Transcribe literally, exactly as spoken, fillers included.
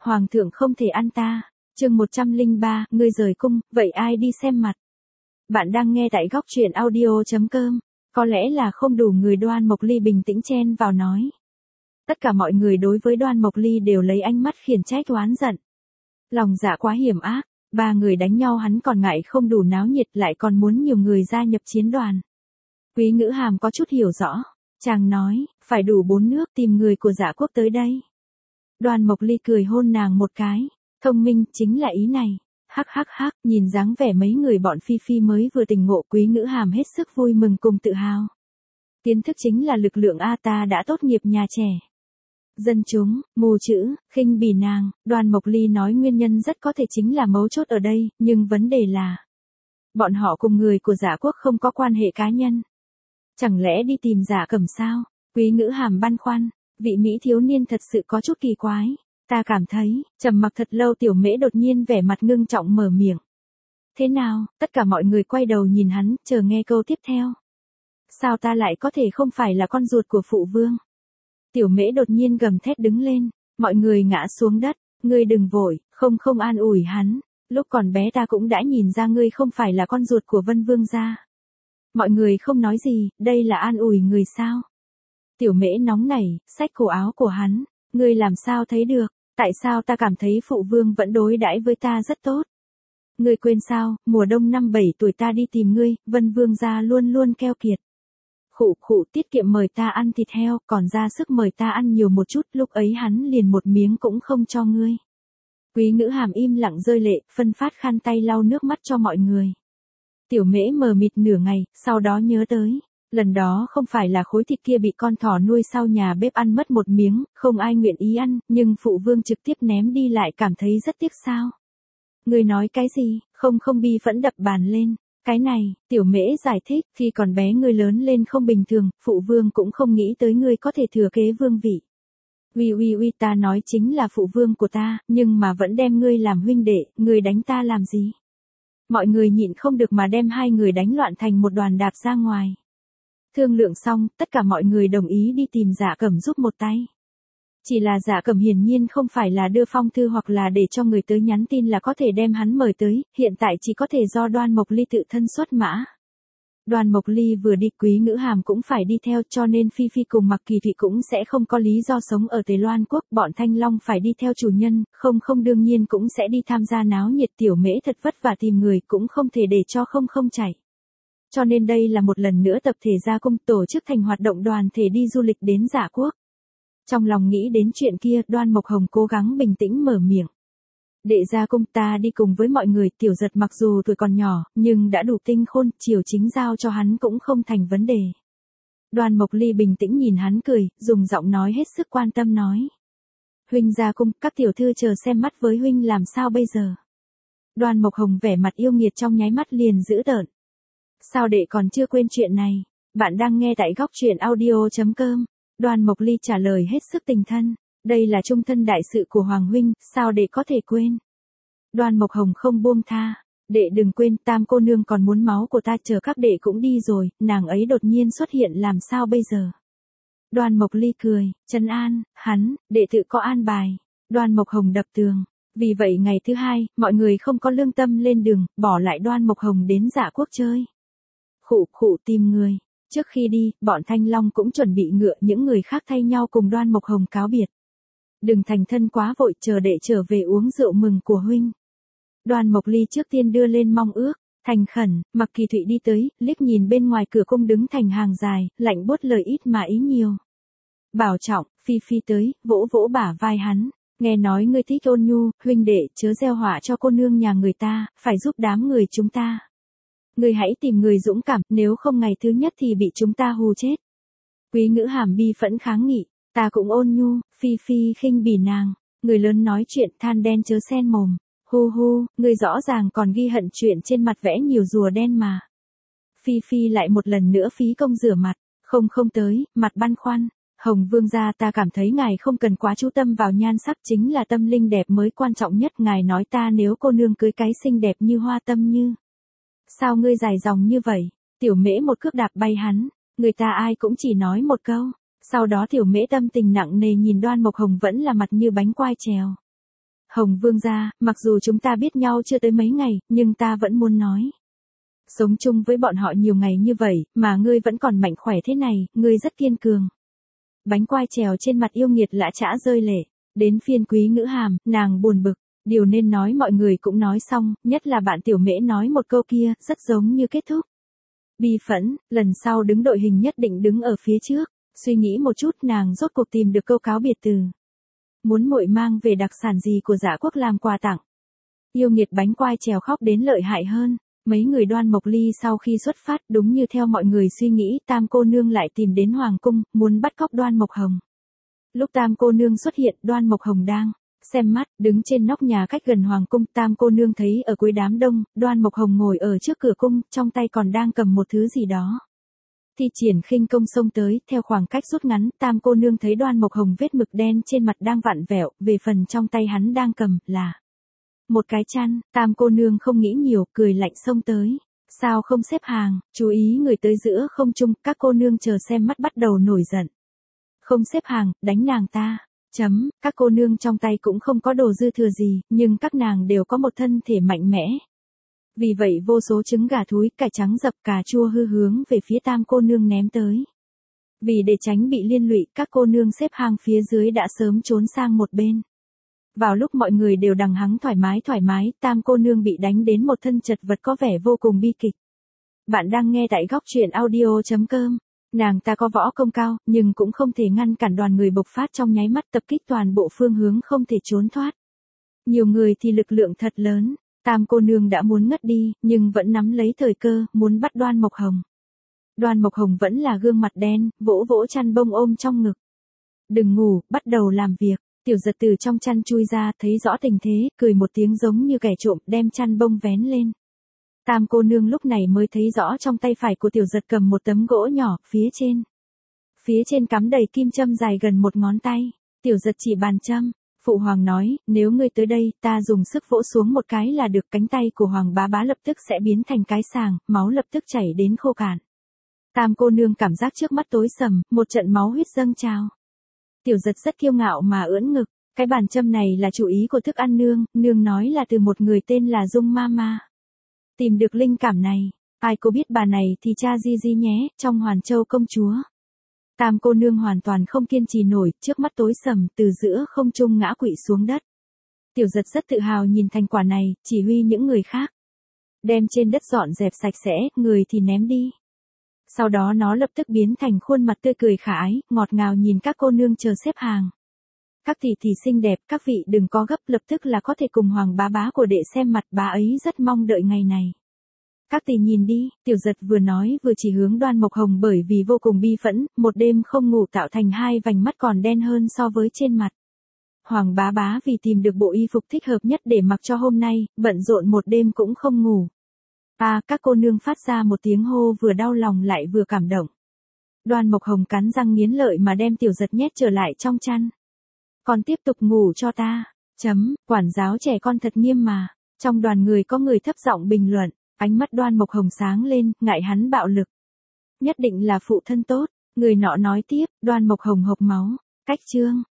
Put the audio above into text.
Hoàng thượng không thể ăn ta. Chương một trăm lẻ ba, ngươi rời cung, vậy ai đi xem mặt? Bạn đang nghe tại góc truyện audio chấm com. Có lẽ là không đủ người Đoan Mộc Ly bình tĩnh chen vào nói. Tất cả mọi người đối với Đoan Mộc Ly đều lấy ánh mắt khiển trách oán giận. Lòng dạ quá hiểm ác, ba người đánh nhau hắn còn ngại không đủ náo nhiệt lại còn muốn nhiều người gia nhập chiến đoàn. Quý Ngữ Hàm có chút hiểu rõ, chàng nói, phải đủ bốn nước tìm người của Dạ quốc tới đây. Đoan Mộc Ly cười hôn nàng một cái, thông minh chính là ý này. Hắc hắc hắc, nhìn dáng vẻ mấy người bọn Phi Phi mới vừa tỉnh ngộ, Quý Ngữ Hàm hết sức vui mừng cùng tự hào. Kiến thức chính là lực lượng a, ta đã tốt nghiệp nhà trẻ. Dân chúng, mù chữ, khinh bỉ nàng. Đoan Mộc Ly nói nguyên nhân rất có thể chính là mấu chốt ở đây, nhưng vấn đề là bọn họ cùng người của Dạ quốc không có quan hệ cá nhân. Chẳng lẽ đi tìm Dạ Cẩm sao? Quý Ngữ Hàm băn khoăn, vị Mỹ thiếu niên thật sự có chút kỳ quái. Ta cảm thấy, trầm mặc thật lâu Tiểu Mễ đột nhiên vẻ mặt ngưng trọng mở miệng. Thế nào? Tất cả mọi người quay đầu nhìn hắn, chờ nghe câu tiếp theo. Sao ta lại có thể không phải là con ruột của phụ vương? Tiểu Mễ đột nhiên gầm thét đứng lên, mọi người ngã xuống đất, ngươi đừng vội, không không an ủi hắn, lúc còn bé ta cũng đã nhìn ra ngươi không phải là con ruột của Vân Vương gia. Mọi người không nói gì, đây là an ủi người sao? Tiểu Mễ nóng nảy, xách cổ áo của hắn, ngươi làm sao thấy được, tại sao ta cảm thấy phụ vương vẫn đối đãi với ta rất tốt? Ngươi quên sao, mùa đông năm bảy tuổi ta đi tìm ngươi, Vân Vương gia luôn luôn keo kiệt. Khụ khụ tiết kiệm mời ta ăn thịt heo, còn ra sức mời ta ăn nhiều một chút, lúc ấy hắn liền một miếng cũng không cho ngươi. Quý Ngữ Hàm im lặng rơi lệ, phân phát khăn tay lau nước mắt cho mọi người. Tiểu Mễ mờ mịt nửa ngày, sau đó nhớ tới, lần đó không phải là khối thịt kia bị con thỏ nuôi sau nhà bếp ăn mất một miếng, không ai nguyện ý ăn, nhưng phụ vương trực tiếp ném đi lại cảm thấy rất tiếc sao. Ngươi nói cái gì? Không không bi phẫn đập bàn lên. Cái này, Tiểu Mễ giải thích, khi còn bé ngươi lớn lên không bình thường, phụ vương cũng không nghĩ tới ngươi có thể thừa kế vương vị. Uy uy uy, ta nói chính là phụ vương của ta, nhưng mà vẫn đem ngươi làm huynh đệ, ngươi đánh ta làm gì? Mọi người nhịn không được mà đem hai người đánh loạn thành một đoàn đạp ra ngoài. Thương lượng xong, tất cả mọi người đồng ý đi tìm Dạ Cẩm giúp một tay. Chỉ là Dạ Cẩm hiển nhiên không phải là đưa phong thư hoặc là để cho người tới nhắn tin là có thể đem hắn mời tới, hiện tại chỉ có thể do Đoan Mộc Ly tự thân xuất mã. Đoan Mộc Ly vừa đi, Quý Ngữ Hàm cũng phải đi theo, cho nên Phi Phi cùng Mặc Kỳ Thụy cũng sẽ không có lý do sống ở Tề Loan quốc, bọn Thanh Long phải đi theo chủ nhân, không không đương nhiên cũng sẽ đi tham gia náo nhiệt. Tiểu Mễ thật vất vả tìm người cũng không thể để cho không không chạy. Cho nên đây là một lần nữa tập thể ra cung, tổ chức thành hoạt động đoàn thể đi du lịch đến Dạ quốc. Trong lòng nghĩ đến chuyện kia, Đoan Mộc Hồng cố gắng bình tĩnh mở miệng. Đệ ra cung, ta đi cùng với mọi người. Tiểu Giật mặc dù tuổi còn nhỏ, nhưng đã đủ tinh khôn, triều chính giao cho hắn cũng không thành vấn đề. Đoan Mộc Ly bình tĩnh nhìn hắn cười, dùng giọng nói hết sức quan tâm nói. Huynh ra cung, các tiểu thư chờ xem mắt với huynh làm sao bây giờ. Đoan Mộc Hồng vẻ mặt yêu nghiệt trong nháy mắt liền dữ tợn. Sao đệ còn chưa quên chuyện này? Bạn đang nghe tại góc truyện audio chấm com. Đoan Mộc Ly trả lời hết sức tình thân. Đây là trung thân đại sự của Hoàng huynh, sao đệ có thể quên? Đoan Mộc Hồng không buông tha. Đệ đừng quên, Tam cô nương còn muốn máu của ta, chờ các đệ cũng đi rồi, nàng ấy đột nhiên xuất hiện làm sao bây giờ? Đoan Mộc Ly cười, trấn an, hắn, đệ tự có an bài. Đoan Mộc Hồng đập tường. Vì vậy ngày thứ hai, mọi người không có lương tâm lên đường, bỏ lại Đoan Mộc Hồng đến Dạ quốc chơi. Khụ khụ tìm người. Trước khi đi, bọn Thanh Long cũng chuẩn bị ngựa, những người khác thay nhau cùng Đoan Mộc Hồng cáo biệt. Đừng thành thân quá vội, chờ đệ trở về uống rượu mừng của huynh. Đoan Mộc Ly trước tiên đưa lên mong ước, thành khẩn. Mặc Kỳ Thụy đi tới, liếc nhìn bên ngoài cửa cung đứng thành hàng dài, lạnh buốt lời ít mà ý nhiều. Bảo trọng. Phi Phi tới, vỗ vỗ bả vai hắn, nghe nói ngươi thích ôn nhu, huynh đệ chớ gieo họa cho cô nương nhà người ta, phải giúp đám người chúng ta. Ngươi hãy tìm người dũng cảm, nếu không ngày thứ nhất thì bị chúng ta hù chết. Quý Ngữ Hàm bi phẫn kháng nghị, ta cũng ôn nhu. Phi Phi khinh bỉ nàng, người lớn nói chuyện than đen chớ xen mồm. Hu hu, ngươi rõ ràng còn ghi hận chuyện trên mặt vẽ nhiều rùa đen mà. Phi Phi lại một lần nữa phí công rửa mặt, không không tới, mặt băn khoăn. Hồng Vương gia, ta cảm thấy ngài không cần quá chú tâm vào nhan sắc, chính là tâm linh đẹp mới quan trọng nhất. Ngài nói ta nếu cô nương cưới cái xinh đẹp như Hoa Tâm Như. Sao ngươi dài dòng như vậy? Tiểu Mễ một cước đạp bay hắn, người ta ai cũng chỉ nói một câu. Sau đó Tiểu Mễ tâm tình nặng nề nhìn Đoan Mộc Hồng vẫn là mặt như bánh quai trèo. Hồng Vương gia, mặc dù chúng ta biết nhau chưa tới mấy ngày, nhưng ta vẫn muốn nói. Sống chung với bọn họ nhiều ngày như vậy, mà ngươi vẫn còn mạnh khỏe thế này, ngươi rất kiên cường. Bánh quai trèo trên mặt yêu nghiệt lã chã rơi lệ. Đến phiên Quý Ngữ Hàm, nàng buồn bực. Điều nên nói mọi người cũng nói xong, nhất là bạn Tiểu Mễ nói một câu kia, rất giống như kết thúc. Bi phẫn, lần sau đứng đội hình nhất định đứng ở phía trước. Suy nghĩ một chút nàng rốt cuộc tìm được câu cáo biệt từ. Muốn muội mang về đặc sản gì của Dạ Quốc làm quà tặng. Yêu nghiệt bánh quai trèo khóc đến lợi hại hơn. Mấy người Đoan Mộc Ly sau khi xuất phát đúng như theo mọi người suy nghĩ, Tam cô nương lại tìm đến Hoàng cung, muốn bắt cóc Đoan Mộc Hồng. Lúc Tam cô nương xuất hiện, Đoan Mộc Hồng đang xem mắt, đứng trên nóc nhà cách gần Hoàng cung. Tam cô nương thấy ở cuối đám đông, Đoan Mộc Hồng ngồi ở trước cửa cung, trong tay còn đang cầm một thứ gì đó. Thi triển khinh công xông tới, theo khoảng cách rút ngắn, Tam cô nương thấy Đoan Mộc Hồng vết mực đen trên mặt đang vặn vẹo, về phần trong tay hắn đang cầm là một cái chăn. Tam cô nương không nghĩ nhiều, cười lạnh xông tới. Sao không xếp hàng, chú ý người tới giữa không trung, các cô nương chờ xem mắt bắt đầu nổi giận. Không xếp hàng, đánh nàng ta. Chấm, các cô nương trong tay cũng không có đồ dư thừa gì, nhưng các nàng đều có một thân thể mạnh mẽ. Vì vậy vô số trứng gà thúi, cải trắng dập, cà chua hư hướng về phía Tam cô nương ném tới. Vì để tránh bị liên lụy, các cô nương xếp hàng phía dưới đã sớm trốn sang một bên. Vào lúc mọi người đều đằng hắng thoải mái thoải mái, Tam cô nương bị đánh đến một thân chật vật có vẻ vô cùng bi kịch. Bạn đang nghe tại góc truyện audio chấm com. Nàng ta có võ công cao, nhưng cũng không thể ngăn cản đoàn người bộc phát trong nháy mắt tập kích toàn bộ phương hướng không thể trốn thoát. Nhiều người thì lực lượng thật lớn, Tam cô nương đã muốn ngất đi, nhưng vẫn nắm lấy thời cơ, muốn bắt Đoan Mộc Hồng. Đoan Mộc Hồng vẫn là gương mặt đen, vỗ vỗ chăn bông ôm trong ngực. Đừng ngủ, bắt đầu làm việc. Tiểu Giật từ trong chăn chui ra, thấy rõ tình thế, cười một tiếng giống như kẻ trộm, đem chăn bông vén lên. Tam cô nương lúc này mới thấy rõ trong tay phải của Tiểu Giật cầm một tấm gỗ nhỏ, phía trên. Phía trên cắm đầy kim châm dài gần một ngón tay. Tiểu Giật chỉ bàn châm. Phụ hoàng nói, nếu ngươi tới đây, ta dùng sức vỗ xuống một cái là được. Cánh tay của Hoàng bá bá lập tức sẽ biến thành cái sàng, máu lập tức chảy đến khô cạn. Tam cô nương cảm giác trước mắt tối sầm, một trận máu huyết dâng trào. Tiểu Giật rất kiêu ngạo mà ưỡn ngực, cái bàn châm này là chủ ý của thức ăn nương, nương nói là từ một người tên là Dung Mama. Tìm được linh cảm này, ai có biết bà này thì cha Di Di nhé, trong Hoàn Châu công chúa. Tam cô nương hoàn toàn không kiên trì nổi, trước mắt tối sầm, từ giữa không trung ngã quỵ xuống đất. Tiểu Giật rất tự hào nhìn thành quả này, chỉ huy những người khác. Đem trên đất dọn dẹp sạch sẽ, người thì ném đi. Sau đó nó lập tức biến thành khuôn mặt tươi cười khả ái, ngọt ngào nhìn các cô nương chờ xếp hàng. Các tỷ tỷ xinh đẹp, các vị đừng có gấp, lập tức là có thể cùng Hoàng bá bá của đệ xem mặt, bá ấy rất mong đợi ngày này. Các tỷ nhìn đi, Tiểu Giật vừa nói vừa chỉ hướng Đoan Mộc Hồng bởi vì vô cùng bi phẫn, một đêm không ngủ tạo thành hai vành mắt còn đen hơn so với trên mặt. Hoàng bá bá vì tìm được bộ y phục thích hợp nhất để mặc cho hôm nay, bận rộn một đêm cũng không ngủ. À, các cô nương phát ra một tiếng hô vừa đau lòng lại vừa cảm động. Đoan Mộc Hồng cắn răng nghiến lợi mà đem Tiểu Giật nhét trở lại trong chăn. Còn tiếp tục ngủ cho ta. Chấm, quản giáo trẻ con thật nghiêm mà. Trong đoàn người có người thấp giọng bình luận, ánh mắt Đoan Mộc Hồng sáng lên, ngại hắn bạo lực. Nhất định là phụ thân tốt. Người nọ nói tiếp, Đoan Mộc Hồng hộc máu. Cách chương.